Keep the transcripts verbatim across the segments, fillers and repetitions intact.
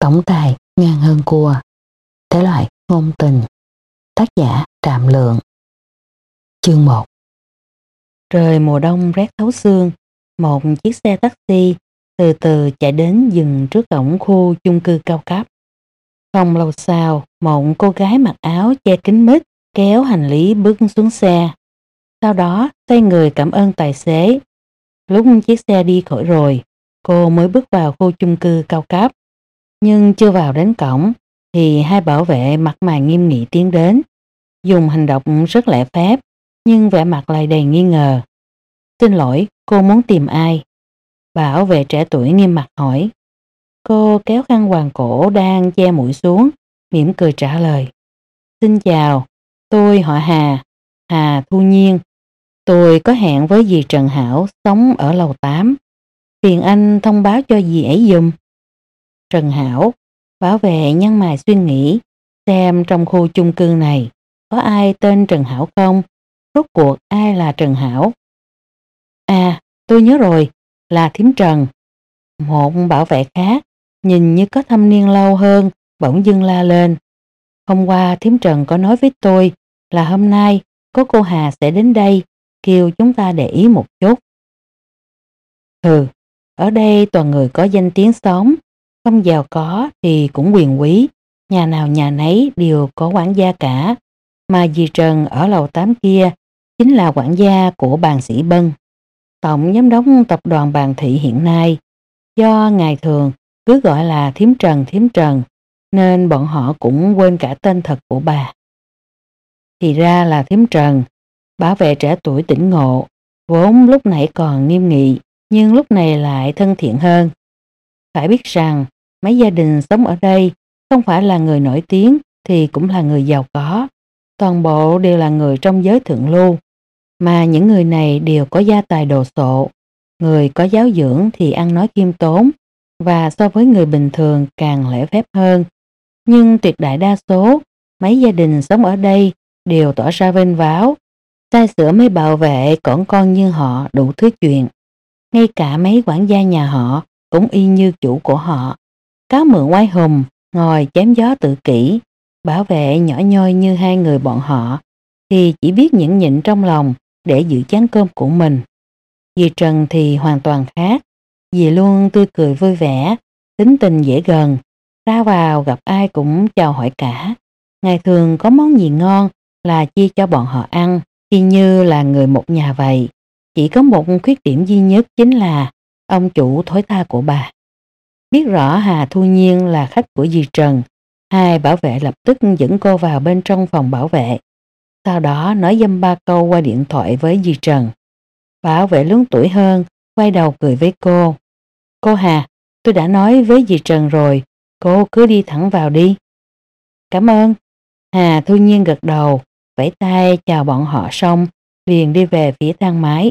Tổng tài ngàn hơn cua. Thể loại ngôn tình. Tác giả Trạm Lượng. Chương một. Trời mùa đông rét thấu xương, một chiếc xe taxi từ từ chạy đến dừng trước cổng khu chung cư cao cấp. Không lâu sau, một cô gái mặc áo che kín mít kéo hành lý bước xuống xe. Sau đó xoay người cảm ơn tài xế. Lúc chiếc xe đi khỏi rồi, cô mới bước vào khu chung cư cao cấp. Nhưng chưa vào đến cổng thì hai bảo vệ mặt mày nghiêm nghị tiến đến, dùng hành động rất lễ phép nhưng vẻ mặt lại đầy nghi ngờ. Xin lỗi, cô muốn tìm ai? Bảo vệ trẻ tuổi nghiêm mặt hỏi. Cô kéo khăn quàng cổ đang che mũi xuống, mỉm cười trả lời. Xin chào, tôi họ Hà, Hà Thu Nhiên. Tôi có hẹn với dì Trần Hảo sống ở lầu tám. Phiền anh thông báo cho dì ấy giùm. Trần Hảo, bảo vệ nhăn mày suy nghĩ, xem trong khu chung cư này có ai tên Trần Hảo không? Rốt cuộc ai là Trần Hảo? À, tôi nhớ rồi, là thím Trần. Một bảo vệ khác, nhìn như có thâm niên lâu hơn, bỗng dưng la lên. Hôm qua thím Trần có nói với tôi là hôm nay có cô Hà sẽ đến đây, kêu chúng ta để ý một chút. Ừ, ở đây toàn người có danh tiếng sống, không giàu có thì cũng quyền quý, nhà nào nhà nấy đều có quản gia cả, mà dì Trần ở lầu tám kia chính là quản gia của Bàn Sĩ Bân, tổng giám đốc tập đoàn Bàn Thị hiện nay. Do ngày thường cứ gọi là thím Trần thím Trần nên bọn họ cũng quên cả tên thật của bà. Thì ra là thím Trần. Bảo vệ trẻ tuổi tỉnh ngộ, vốn lúc nãy còn nghiêm nghị nhưng lúc này lại thân thiện hơn. Phải biết rằng mấy gia đình sống ở đây không phải là người nổi tiếng thì cũng là người giàu có, toàn bộ đều là người trong giới thượng lưu, mà những người này đều có gia tài đồ sộ, người có giáo dưỡng thì ăn nói khiêm tốn và so với người bình thường càng lễ phép hơn. Nhưng tuyệt đại đa số mấy gia đình sống ở đây đều tỏ ra vênh váo, sai sửa mấy bảo vệ cỏn con như họ đủ thứ chuyện. Ngay cả mấy quản gia nhà họ cũng y như chủ của họ, cáo mượn oai hùng, ngồi chém gió tự kỷ. Bảo vệ nhỏ nhoi như hai người bọn họ thì chỉ biết nhẫn nhịn trong lòng để giữ chén cơm của mình. Dì Trần thì hoàn toàn khác. Dì luôn tươi cười vui vẻ, tính tình dễ gần, ra vào gặp ai cũng chào hỏi cả. Ngày thường có món gì ngon là chia cho bọn họ ăn, y như là người một nhà vậy. Chỉ có một khuyết điểm duy nhất chính là ông chủ thối tha của bà. Biết rõ Hà Thu Nhiên là khách của dì Trần, hai bảo vệ lập tức dẫn cô vào bên trong phòng bảo vệ. Sau đó nói dăm ba câu qua điện thoại với dì Trần. Bảo vệ lớn tuổi hơn, quay đầu cười với cô. Cô Hà, tôi đã nói với dì Trần rồi, cô cứ đi thẳng vào đi. Cảm ơn. Hà Thu Nhiên gật đầu, vẫy tay chào bọn họ xong, liền đi về phía thang máy.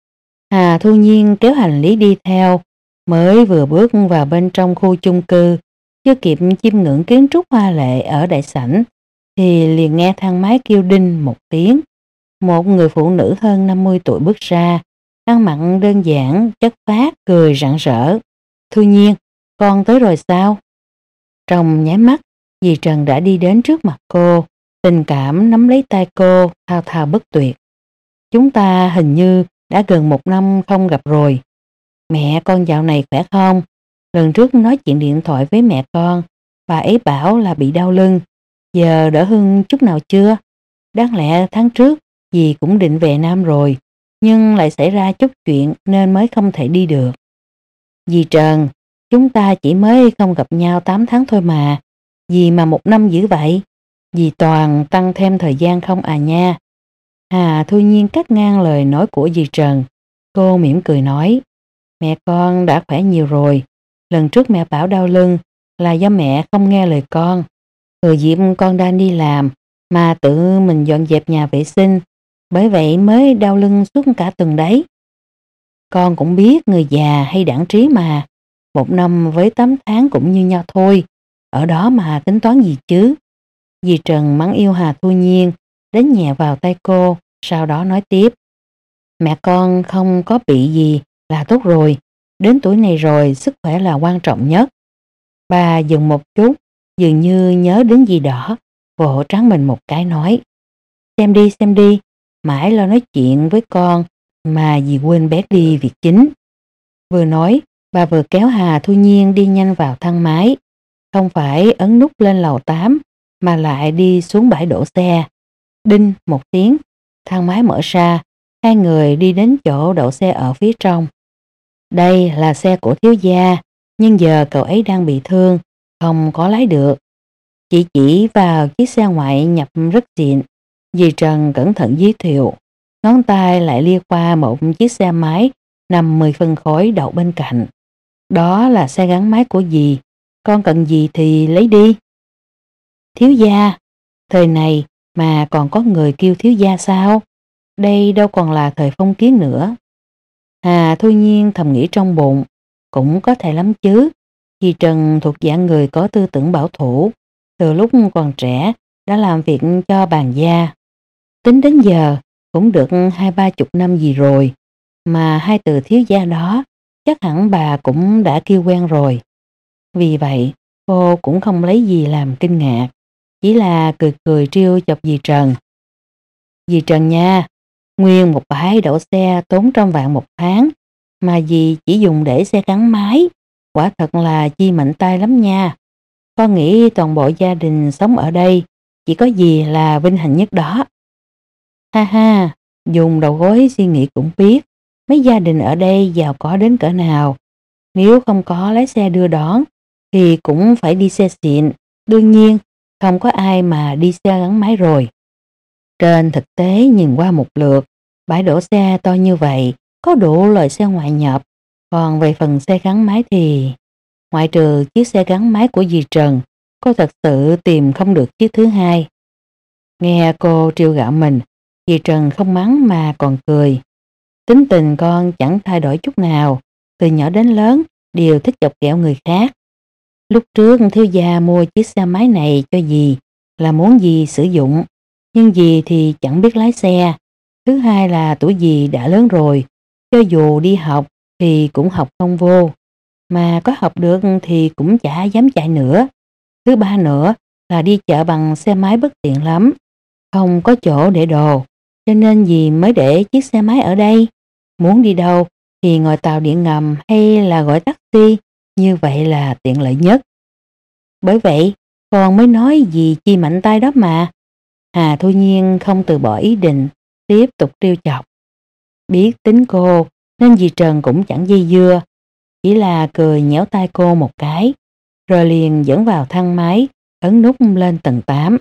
Hà Thu Nhiên kéo hành lý đi theo, mới vừa bước vào bên trong khu chung cư, chưa kịp chiêm ngưỡng kiến trúc hoa lệ ở đại sảnh, thì liền nghe thang máy kêu đinh một tiếng. Một người phụ nữ hơn năm mươi tuổi bước ra, ăn mặc đơn giản, chất phác, cười rạng rỡ. Thu Nhiên, con tới rồi sao? Trong nháy mắt, dì Trần đã đi đến trước mặt cô, tình cảm nắm lấy tay cô, thao thao bất tuyệt. Chúng ta hình như đã gần một năm không gặp rồi. Mẹ con dạo này khỏe không? Lần trước nói chuyện điện thoại với mẹ con, bà ấy bảo là bị đau lưng. Giờ đỡ hơn chút nào chưa? Đáng lẽ tháng trước dì cũng định về Nam rồi, nhưng lại xảy ra chút chuyện nên mới không thể đi được. Dì Trần, chúng ta chỉ mới không gặp nhau tám tháng thôi mà. Dì mà một năm dữ vậy? Dì toàn tăng thêm thời gian không à nha? Hà Thu Nhiên cắt ngang lời nói của dì Trần. Cô mỉm cười nói. Mẹ con đã khỏe nhiều rồi. Lần trước mẹ bảo đau lưng là do mẹ không nghe lời con. Thừa dịp con đang đi làm mà tự mình dọn dẹp nhà vệ sinh, bởi vậy mới đau lưng suốt cả tuần đấy. Con cũng biết người già hay đãng trí mà. Một năm với tám tháng cũng như nhau thôi. Ở đó mà tính toán gì chứ? Dì Trần mắng yêu Hà Thu Nhiên, đánh nhẹ vào tay cô, sau đó nói tiếp. Mẹ con không có bị gì là tốt rồi. Đến tuổi này rồi sức khỏe là quan trọng nhất. Bà dừng một chút, dường như nhớ đến gì đó, vỗ trán mình một cái nói. Xem đi xem đi, mãi lo nói chuyện với con mà dì quên bét đi việc chính. Vừa nói, bà vừa kéo Hà Thu Nhiên đi nhanh vào thang máy. Không phải ấn nút lên lầu tám mà lại đi xuống bãi đổ xe. Đinh một tiếng, thang máy mở ra, hai người đi đến chỗ đậu xe ở phía trong. Đây là xe của thiếu gia, nhưng giờ cậu ấy đang bị thương, không có lái được. Chỉ chỉ vào chiếc xe ngoại nhập rất xịn, dì Trần cẩn thận giới thiệu, ngón tay lại lia qua một chiếc xe máy nằm mười phân khối đậu bên cạnh. Đó là xe gắn máy của dì, con cần gì thì lấy đi. Thiếu gia, thời này mà còn có người kêu thiếu gia sao? Đây đâu còn là thời phong kiến nữa. Hà Thu Nhiên thầm nghĩ trong bụng, cũng có thể lắm chứ. Dì Trần thuộc dạng người có tư tưởng bảo thủ, từ lúc còn trẻ đã làm việc cho bàn gia. Tính đến giờ cũng được hai ba chục năm gì rồi, mà hai từ thiếu gia đó chắc hẳn bà cũng đã kêu quen rồi. Vì vậy cô cũng không lấy gì làm kinh ngạc, chỉ là cười cười trêu chọc dì Trần. Dì Trần nha, nguyên một bãi đậu xe tốn trăm vạn một tháng, mà dì chỉ dùng để xe gắn máy, quả thật là chi mạnh tay lắm nha. Con nghĩ toàn bộ gia đình sống ở đây chỉ có dì là vinh hạnh nhất đó. Ha ha, dùng đầu gối suy nghĩ cũng biết mấy gia đình ở đây giàu có đến cỡ nào. Nếu không có lái xe đưa đón thì cũng phải đi xe xịn, đương nhiên không có ai mà đi xe gắn máy rồi. Trên thực tế nhìn qua một lượt, bãi đổ xe to như vậy có đủ loại xe ngoại nhập, còn về phần xe gắn máy thì ngoại trừ chiếc xe gắn máy của dì Trần, cô thật sự tìm không được chiếc thứ hai. Nghe cô trêu ghẹo mình, dì Trần không mắng mà còn cười. Tính tình con chẳng thay đổi chút nào, từ nhỏ đến lớn đều thích chọc ghẹo người khác. Lúc trước thiếu gia mua chiếc xe máy này cho dì là muốn dì sử dụng, nhưng dì thì chẳng biết lái xe. Thứ hai là tuổi dì đã lớn rồi, cho dù đi học thì cũng học không vô, mà có học được thì cũng chả dám chạy nữa. Thứ ba nữa là đi chợ bằng xe máy bất tiện lắm, không có chỗ để đồ, cho nên dì mới để chiếc xe máy ở đây. Muốn đi đâu thì ngồi tàu điện ngầm hay là gọi taxi, như vậy là tiện lợi nhất. Bởi vậy con mới nói dì chi mạnh tay đó mà. Hà Thu Nhiên không từ bỏ ý định, tiếp tục trêu chọc. Biết tính cô nên dì Trần cũng chẳng dây dưa, chỉ là cười nhéo tay cô một cái, rồi liền dẫn vào thang máy, ấn nút lên tầng tám.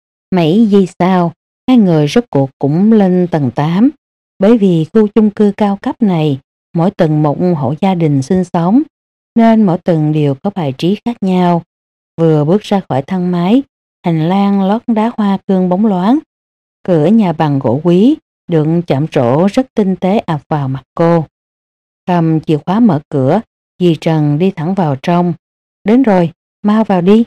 Mấy giây sau, hai người rốt cuộc cũng lên tầng tám, bởi vì khu chung cư cao cấp này, mỗi tầng một hộ gia đình sinh sống, nên mỗi tầng đều có bài trí khác nhau. Vừa bước ra khỏi thang máy, hành lang lót đá hoa cương bóng loáng, cửa nhà bằng gỗ quý, được chạm trổ rất tinh tế ập vào mặt cô. Cầm chìa khóa mở cửa, dì Trần đi thẳng vào trong. Đến rồi, mau vào đi.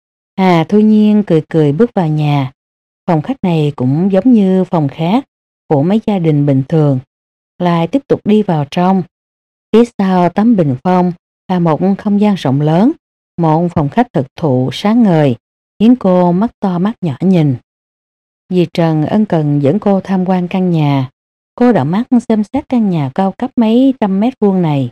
Hà Thu Nhiên cười cười bước vào nhà. Phòng khách này cũng giống như phòng khác của mấy gia đình bình thường. Lại tiếp tục đi vào trong. Phía sau tấm bình phong là một không gian rộng lớn, một phòng khách thực thụ sáng ngời, khiến cô mắt to mắt nhỏ nhìn. Dì Trần ân cần dẫn cô tham quan căn nhà. Cô đảo mắt xem xét căn nhà cao cấp mấy trăm mét vuông này.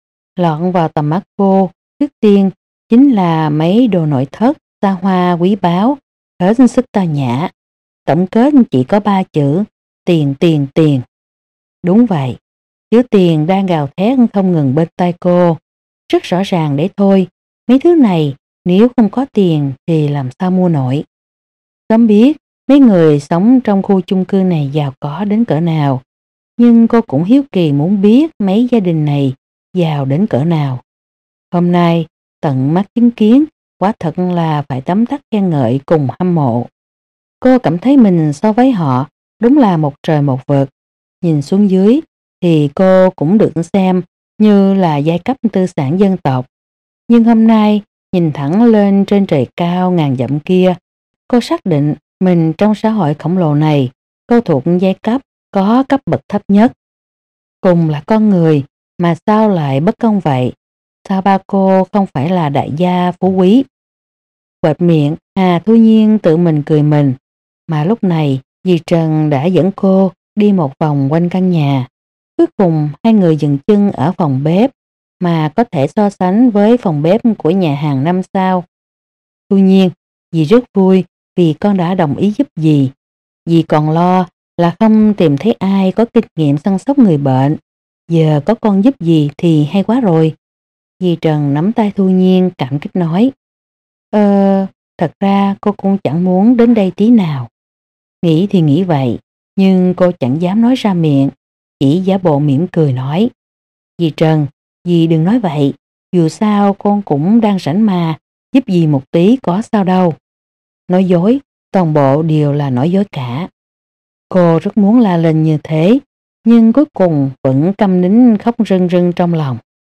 Lọt vào tầm mắt cô, trước tiên chính là mấy đồ nội thất, xa hoa quý báu, hết sức tao nhã. Tổng kết chỉ có ba chữ, tiền tiền tiền. Đúng vậy, chữ tiền đang gào thét không ngừng bên tai cô. Rất rõ ràng đấy thôi, mấy thứ này nếu không có tiền thì làm sao mua nổi. Sớm biết mấy người sống trong khu chung cư này giàu có đến cỡ nào, nhưng cô cũng hiếu kỳ muốn biết mấy gia đình này giàu đến cỡ nào. Hôm nay tận mắt chứng kiến, quả thật là phải tấm tắc khen ngợi cùng hâm mộ. Cô cảm thấy mình so với họ đúng là một trời một vực. Nhìn xuống dưới thì cô cũng được xem như là giai cấp tư sản dân tộc. Nhưng hôm nay nhìn thẳng lên trên trời cao ngàn dặm kia, cô xác định mình trong xã hội khổng lồ này, cô thuộc giai cấp có cấp bậc thấp nhất. Cùng là con người mà sao lại bất công vậy? sao ba cô không phải là đại gia phú quý? Quệt miệng, Hà Thu Nhiên tự mình cười mình, mà lúc này dì Trần đã dẫn cô đi một vòng quanh căn nhà. Cuối cùng hai người dừng chân ở phòng bếp mà có thể so sánh với phòng bếp của nhà hàng năm sao. Thu Nhiên, dì rất vui vì con đã đồng ý giúp dì. Dì còn lo là không tìm thấy ai có kinh nghiệm săn sóc người bệnh. Giờ có con giúp dì thì hay quá rồi. Dì Trần nắm tay Thu Nhiên cảm kích nói. Ờ, thật ra cô cũng chẳng muốn đến đây tí nào. Nghĩ thì nghĩ vậy, nhưng cô chẳng dám nói ra miệng, chỉ giả bộ mỉm cười nói. Dì Trần, dì đừng nói vậy, dù sao con cũng đang rảnh mà, giúp dì một tí có sao đâu. Nói dối, toàn bộ đều là nói dối cả. Cô rất muốn la lên như thế, nhưng cuối cùng vẫn câm nín khóc rưng rưng trong lòng.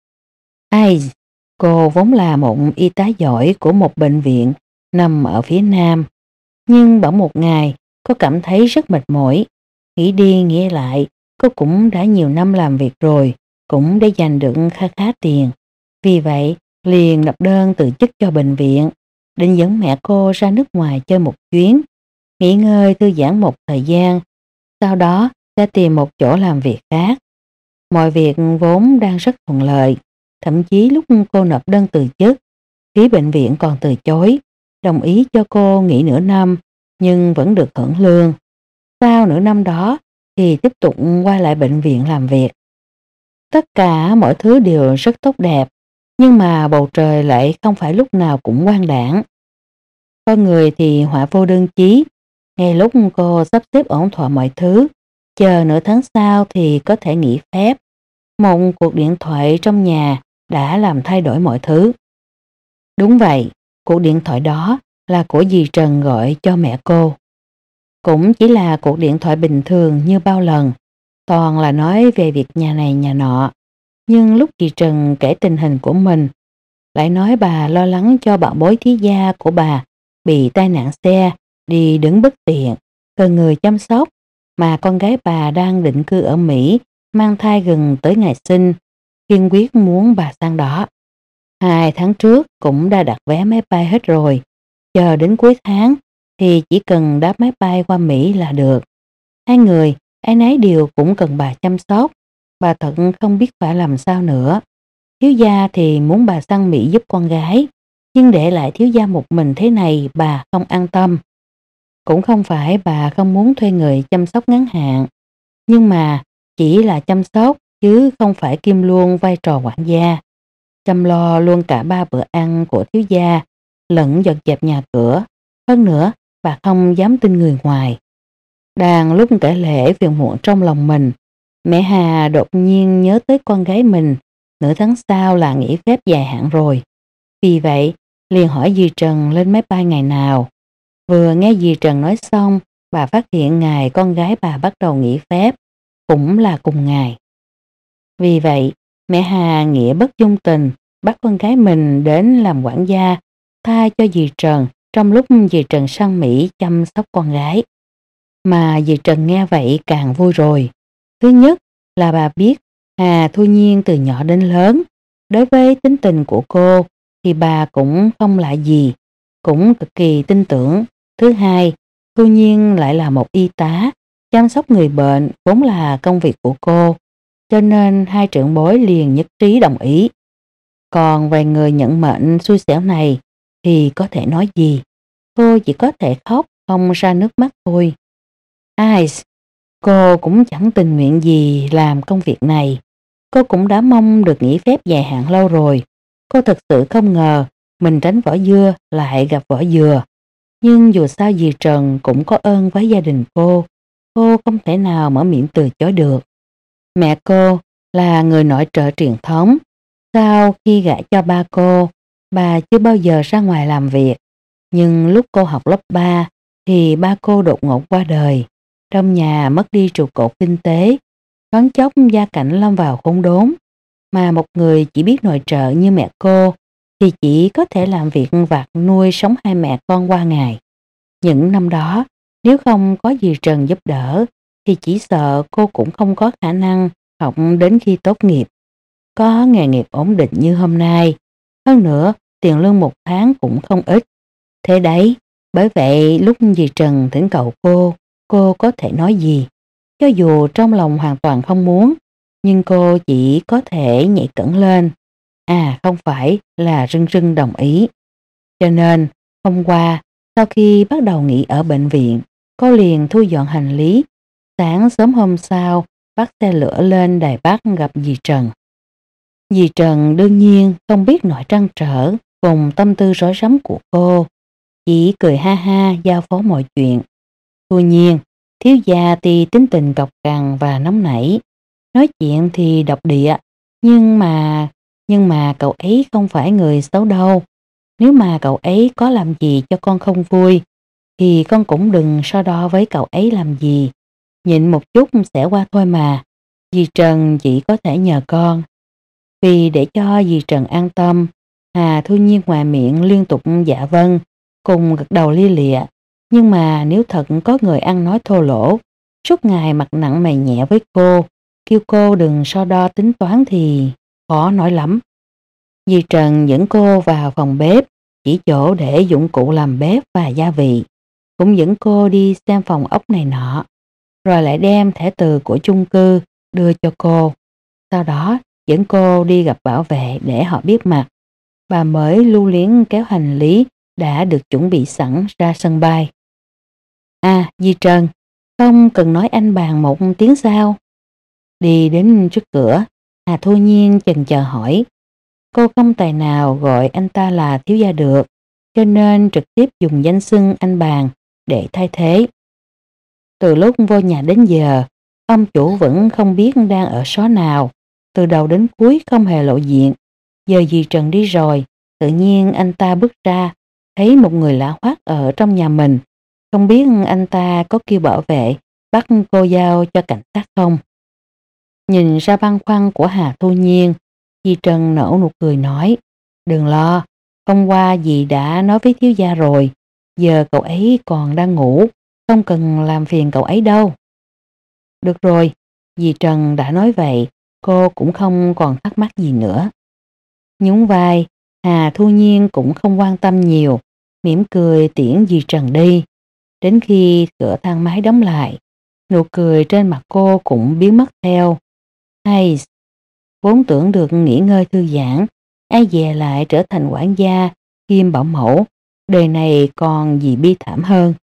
Ai, cô vốn là một y tá giỏi của một bệnh viện nằm ở phía Nam, nhưng bỗng một ngày cô cảm thấy rất mệt mỏi. Nghĩ đi nghĩ lại, cô cũng đã nhiều năm làm việc rồi, cũng đã giành được khá khá tiền. Vì vậy, liền nộp đơn từ chức cho bệnh viện, định dẫn mẹ cô ra nước ngoài chơi một chuyến, nghỉ ngơi thư giãn một thời gian, sau đó sẽ tìm một chỗ làm việc khác. Mọi việc vốn đang rất thuận lợi, thậm chí lúc cô nộp đơn từ chức, phía bệnh viện còn từ chối, đồng ý cho cô nghỉ nửa năm, nhưng vẫn được hưởng lương. Sau nửa năm đó thì tiếp tục quay lại bệnh viện làm việc. Tất cả mọi thứ đều rất tốt đẹp, nhưng mà bầu trời lại không phải lúc nào cũng quang đãng. Con người thì họa vô đơn chí, ngay lúc cô sắp xếp ổn thỏa mọi thứ, chờ nửa tháng sau thì có thể nghỉ phép. Một cuộc điện thoại trong nhà đã làm thay đổi mọi thứ. Đúng vậy, cuộc điện thoại đó là của dì Trần gọi cho mẹ cô. Cũng chỉ là cuộc điện thoại bình thường như bao lần, toàn là nói về việc nhà này nhà nọ. Nhưng lúc dì Trần kể tình hình của mình, lại nói bà lo lắng cho bảo bối thí gia của bà bị tai nạn xe, đi đứng bất tiện, cần người chăm sóc, mà con gái bà đang định cư ở Mỹ, mang thai gần tới ngày sinh, kiên quyết muốn bà sang đó. Hai tháng trước cũng đã đặt vé máy bay hết rồi, chờ đến cuối tháng thì chỉ cần đáp máy bay qua Mỹ là được. Hai người, ai nấy đều cũng cần bà chăm sóc, bà thật không biết phải làm sao nữa. Thiếu gia thì muốn bà sang Mỹ giúp con gái, nhưng để lại thiếu gia một mình thế này bà không an tâm. Cũng không phải bà không muốn thuê người chăm sóc ngắn hạn, nhưng mà chỉ là chăm sóc chứ không phải kiêm luôn vai trò quản gia, chăm lo luôn cả ba bữa ăn của thiếu gia, lẫn dọn dẹp nhà cửa. Hơn nữa, bà không dám tin người ngoài. Đang lúc kể lể phiền muộn trong lòng mình, mẹ Hà đột nhiên nhớ tới con gái mình, nửa tháng sau là nghỉ phép dài hạn rồi. Vì vậy, liền hỏi dì Trần lên máy bay ngày nào. Vừa nghe dì Trần nói xong, bà phát hiện ngày con gái bà bắt đầu nghỉ phép, cũng là cùng ngày. Vì vậy, mẹ Hà nghĩa bất dung tình, bắt con gái mình đến làm quản gia, thay cho dì Trần trong lúc dì Trần sang Mỹ chăm sóc con gái. Mà dì Trần nghe vậy càng vui rồi. Thứ nhất là bà biết Hà Thu Nhiên từ nhỏ đến lớn, đối với tính tình của cô thì bà cũng không lạ gì, cũng cực kỳ tin tưởng. Thứ hai, Thu Nhiên lại là một y tá, chăm sóc người bệnh vốn là công việc của cô, cho nên hai trưởng bối liền nhất trí đồng ý. Còn vài người nhận mệnh xui xẻo này thì có thể nói gì, cô chỉ có thể khóc không ra nước mắt thôi. Ai, cô cũng chẳng tình nguyện gì làm công việc này, cô cũng đã mong được nghỉ phép dài hạn lâu rồi. Cô thật sự không ngờ mình tránh vỏ dưa lại gặp vỏ dừa. Nhưng dù sao dì Trần cũng có ơn với gia đình cô, cô không thể nào mở miệng từ chối được. Mẹ cô là người nội trợ truyền thống, sau khi gả cho ba cô, bà chưa bao giờ ra ngoài làm việc. Nhưng lúc cô học lớp ba thì ba cô đột ngột qua đời, trong nhà mất đi trụ cột kinh tế, thoáng chốc gia cảnh lâm vào khốn đốn, mà một người chỉ biết nội trợ như mẹ cô thì chỉ có thể làm việc vặt nuôi sống hai mẹ con qua ngày. Những năm đó, nếu không có dì Trần giúp đỡ thì chỉ sợ cô cũng không có khả năng học đến khi tốt nghiệp. có nghề nghiệp ổn định như hôm nay. Hơn nữa, tiền lương một tháng cũng không ít. Thế đấy, bởi vậy lúc dì Trần thỉnh cầu cô, cô có thể nói gì? Cho dù trong lòng hoàn toàn không muốn, nhưng cô chỉ có thể nhảy cẫng lên. À không phải là rưng rưng đồng ý. Cho nên, hôm qua, sau khi bắt đầu nghỉ ở bệnh viện, cô liền thu dọn hành lý. Sáng sớm hôm sau, bắt xe lửa lên Đài Bắc gặp dì Trần. Dì Trần đương nhiên không biết nỗi trăn trở cùng tâm tư rối rắm của cô. Chỉ cười ha ha giao phó mọi chuyện. Tuy nhiên, thiếu gia thì tính tình cọc cằn và nóng nảy. Nói chuyện thì độc địa, nhưng mà, nhưng mà cậu ấy không phải người xấu đâu. Nếu mà cậu ấy có làm gì cho con không vui, thì con cũng đừng so đo với cậu ấy làm gì. Nhịn một chút sẽ qua thôi mà. Dì Trần chỉ có thể nhờ con. Vì để cho dì Trần an tâm, Hà Thu Nhiên ngoài miệng liên tục dạ vâng, cùng gật đầu lia lịa. Nhưng mà nếu thật có người ăn nói thô lỗ, suốt ngày mặt nặng mày nhẹ với cô, kêu cô đừng so đo tính toán thì khó nói lắm. Dì Trần dẫn cô vào phòng bếp, chỉ chỗ để dụng cụ làm bếp và gia vị. Cũng dẫn cô đi xem phòng ốc này nọ, rồi lại đem thẻ từ của chung cư đưa cho cô. Sau đó dẫn cô đi gặp bảo vệ để họ biết mặt. Bà mới lưu luyến kéo hành lý đã được chuẩn bị sẵn ra sân bay. À, dì Trần, không cần nói anh bàn một tiếng sao? Đi đến trước cửa, Hà Thu Nhiên chần chờ hỏi. Cô không tài nào gọi anh ta là thiếu gia được, cho nên trực tiếp dùng danh xưng anh bàn để thay thế. Từ lúc vô nhà đến giờ, ông chủ vẫn không biết đang ở xó nào, từ đầu đến cuối không hề lộ diện. Giờ dì Trần đi rồi, tự nhiên anh ta bước ra, thấy một người lạ hoắc ở trong nhà mình. Không biết anh ta có kêu bảo vệ bắt cô giao cho cảnh sát không? Nhìn ra băn khoăn của Hà Thu Nhiên, dì Trần nở nụ cười nói, đừng lo, hôm qua dì đã nói với thiếu gia rồi, giờ cậu ấy còn đang ngủ, không cần làm phiền cậu ấy đâu. Được rồi, dì Trần đã nói vậy, cô cũng không còn thắc mắc gì nữa. Nhún vai, Hà Thu Nhiên cũng không quan tâm nhiều, mỉm cười tiễn dì Trần đi. Đến khi cửa thang máy đóng lại, nụ cười trên mặt cô cũng biến mất theo. Hay, vốn tưởng được nghỉ ngơi thư giãn, ai dè lại trở thành quản gia, kiêm bảo mẫu, đời này còn gì bi thảm hơn.